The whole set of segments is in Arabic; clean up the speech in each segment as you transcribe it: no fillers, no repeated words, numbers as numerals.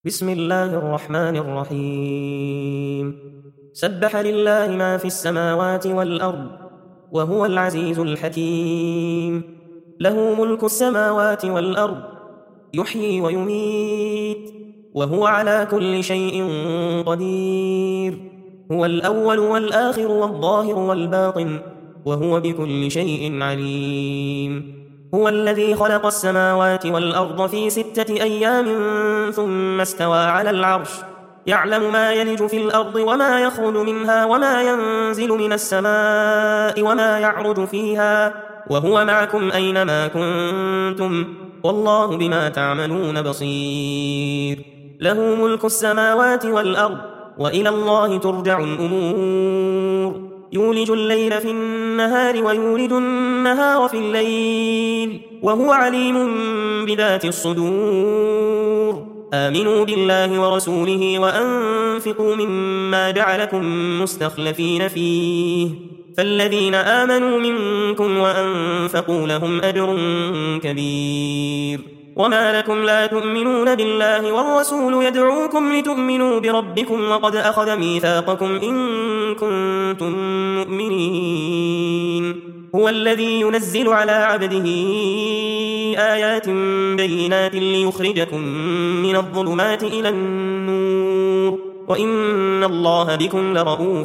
بسم الله الرحمن الرحيم. سبح لله ما في السماوات والأرض وهو العزيز الحكيم. له ملك السماوات والأرض يحيي ويميت وهو على كل شيء قدير. هو الأول والآخر والظاهر والباطن وهو بكل شيء عليم. هو الذي خلق السماوات والأرض في 6 أيام ثم استوى على العرش يعلم ما يلج في الأرض وما يخرج منها وما ينزل من السماء وما يعرج فيها وهو معكم أينما كنتم والله بما تعملون بصير. له ملك السماوات والأرض وإلى الله ترجع الأمور. يولج الليل في النهار ويولج النهار في الليل وهو عليم بذات الصدور. آمنوا بالله ورسوله وأنفقوا مما جعلكم مستخلفين فيه فالذين آمنوا منكم وأنفقوا لهم أجر كبير. وما لكم لا تؤمنون بالله والرسول يدعوكم لتؤمنوا بربكم وقد أخذ ميثاقكم إن كنتم مؤمنين. هو الذي ينزل على عبده آيات بينات ليخرجكم من الظلمات إلى النور وإن الله بكم لرؤوف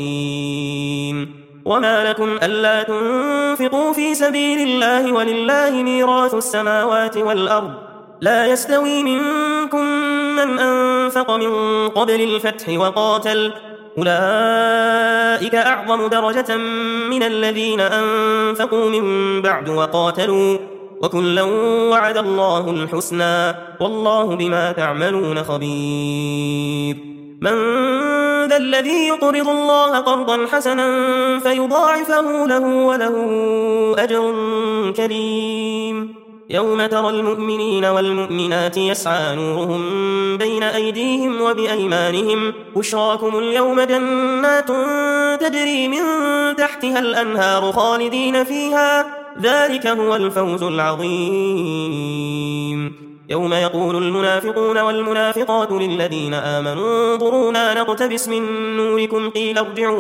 رحيم. وما لكم ألا تنفقوا في سبيل الله ولله ميراث السماوات والأرض لا يستوي منكم من أنفق من قبل الفتح وقاتل أولئك أعظم درجة من الذين أنفقوا من بعد وقاتلوا وكلا وعد الله الحسنى والله بما تعملون خبير. من ذا الذي يقرض الله قرضا حسنا فيضاعفه له وله أجر كريم. يوم ترى المؤمنين والمؤمنات يسعى نورهم بين أيديهم وبأيمانهم بشراكم اليوم جنات تجري من تحتها الأنهار خالدين فيها ذلك هو الفوز العظيم. يوم يقول المنافقون والمنافقات للذين آمنوا انظرونا نقتبس من نوركم قيل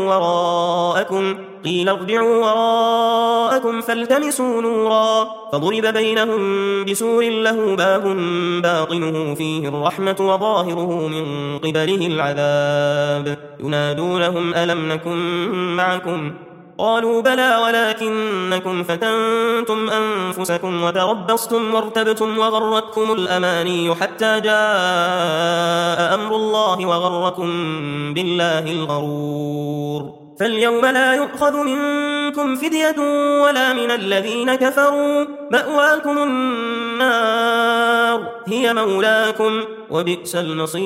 ارجعوا وراءكم فالتمسوا نورا فضرب بينهم بسور له باب باطنه فيه الرحمة وظاهره من قبله العذاب ينادونهم ألم نكن معكم قالوا بلى ولكنكم فتنتم أنفسكم وتربصتم وارتبتم وغرتكم الأماني حتى جاء أمر الله وغركم بالله الغرور. فاليوم لا يؤخذ منكم فدية ولا من الذين كفروا مأواكم النار هي مولاكم وبئس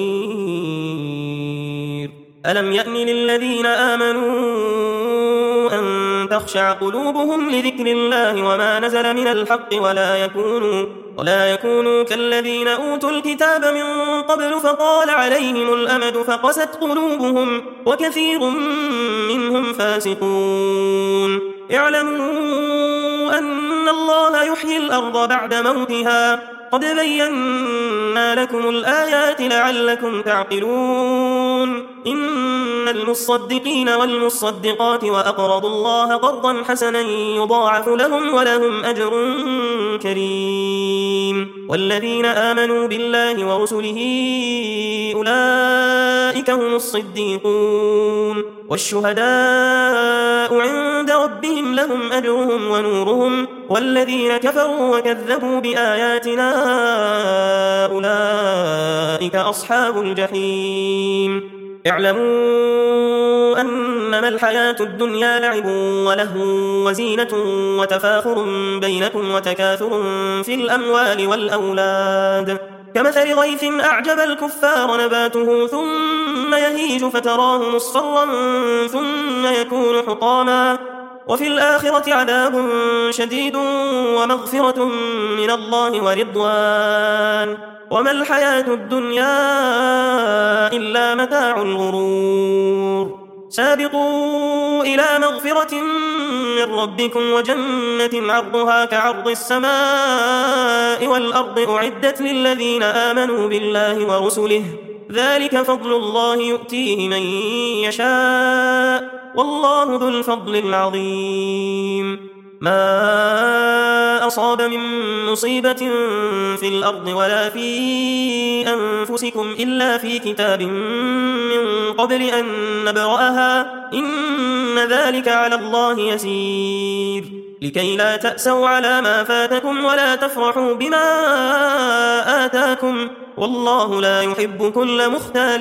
المصير. ألم يأن للذين آمنوا أن تخشع قلوبهم لذكر الله وما نزل من الحق ولا يكونوا كالذين أوتوا الكتاب من قبل فطال عليهم الأمد فقست قلوبهم وكثير منهم فاسقون. اعلموا أن الله يحيي الأرض بعد موتها قد بينا لكم الآيات لعلكم تعقلون. إن المصدقين والمصدقات وأقرضوا الله قرضا حسنا يضاعف لهم ولهم أجر كريم. والذين آمنوا بالله ورسله أولئك هم الصديقون والشهداء عند ربهم لهم أجرهم ونورهم والذين كفروا وكذبوا بآياتنا أولئك أصحاب الجحيم. اعلموا أنما الحياة الدنيا لعب ولهو وزينة وتفاخر بينكم وتكاثر في الأموال والأولاد كمثل غيث أعجب الكفار نباته ثم يهيج فتراه مصفرا ثم يكون حطاما وفي الآخرة عذاب شديد ومغفرة من الله ورضوان وما الحياة الدنيا إلا متاع الغرور. سابقوا إلى مغفرة من ربكم وجنة عرضها كعرض السماء والأرض أعدت للذين آمنوا بالله ورسله ذلك فضل الله يؤتيه من يشاء والله ذو الفضل العظيم ما أصاب من مصيبة في الأرض ولا في أنفسكم إلا في كتاب من قبل أن نبرأها إن ذلك على الله يسير لكي لا تأسوا على ما فاتكم ولا تفرحوا بما آتاكم والله لا يحب كل مختال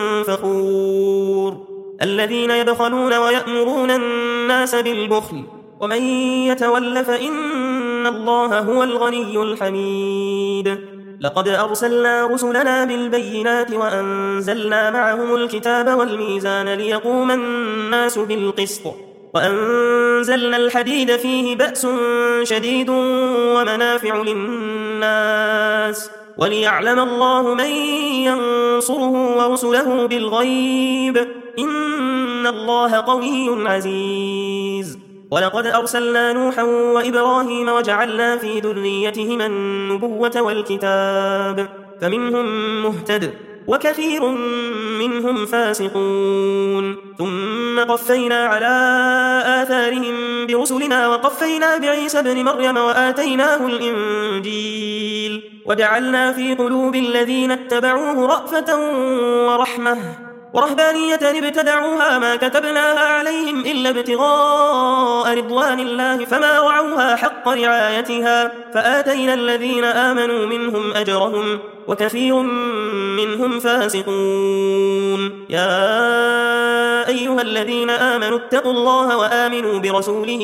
فخور الذين يبخلون ويأمرون الناس بالبخل ومن يتول فإن الله هو الغني الحميد لقد أرسلنا رسلنا بالبينات وأنزلنا معهم الكتاب والميزان ليقوم الناس بالقسط وأنزلنا الحديد فيه بأس شديد ومنافع للناس وليعلم الله من ينصره ورسله بالغيب إن الله قوي عزيز ولقد أرسلنا نوحا وإبراهيم وجعلنا في ذريتهما النبوة والكتاب فمنهم مهتد وكثير منهم فاسقون ثم قفينا على آثارهم برسلنا وقفينا بعيسى ابن مريم وآتيناه الإنجيل وجعلنا في قلوب الذين اتبعوه رأفة ورحمة ورهبانية ابتدعوها ما كتبناها عليهم إلا ابتغاء رضوان الله فما رعوها حق رعايتها فآتينا الذين آمنوا منهم أجرهم وكثير منهم فاسقون يا أيها الذين آمنوا اتقوا الله وآمنوا برسوله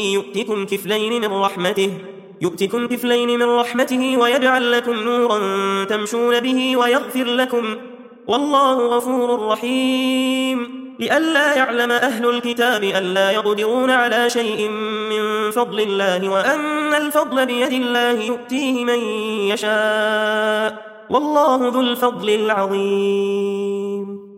يؤتكم كفلين من رحمته ويجعل لكم نورا تمشون به ويغفر لكم والله غفور رحيم لئلا يعلم أهل الكتاب ألا يقدرون على شيء من فضل الله وأن الفضل بيد الله يؤتيه من يشاء والله ذو الفضل العظيم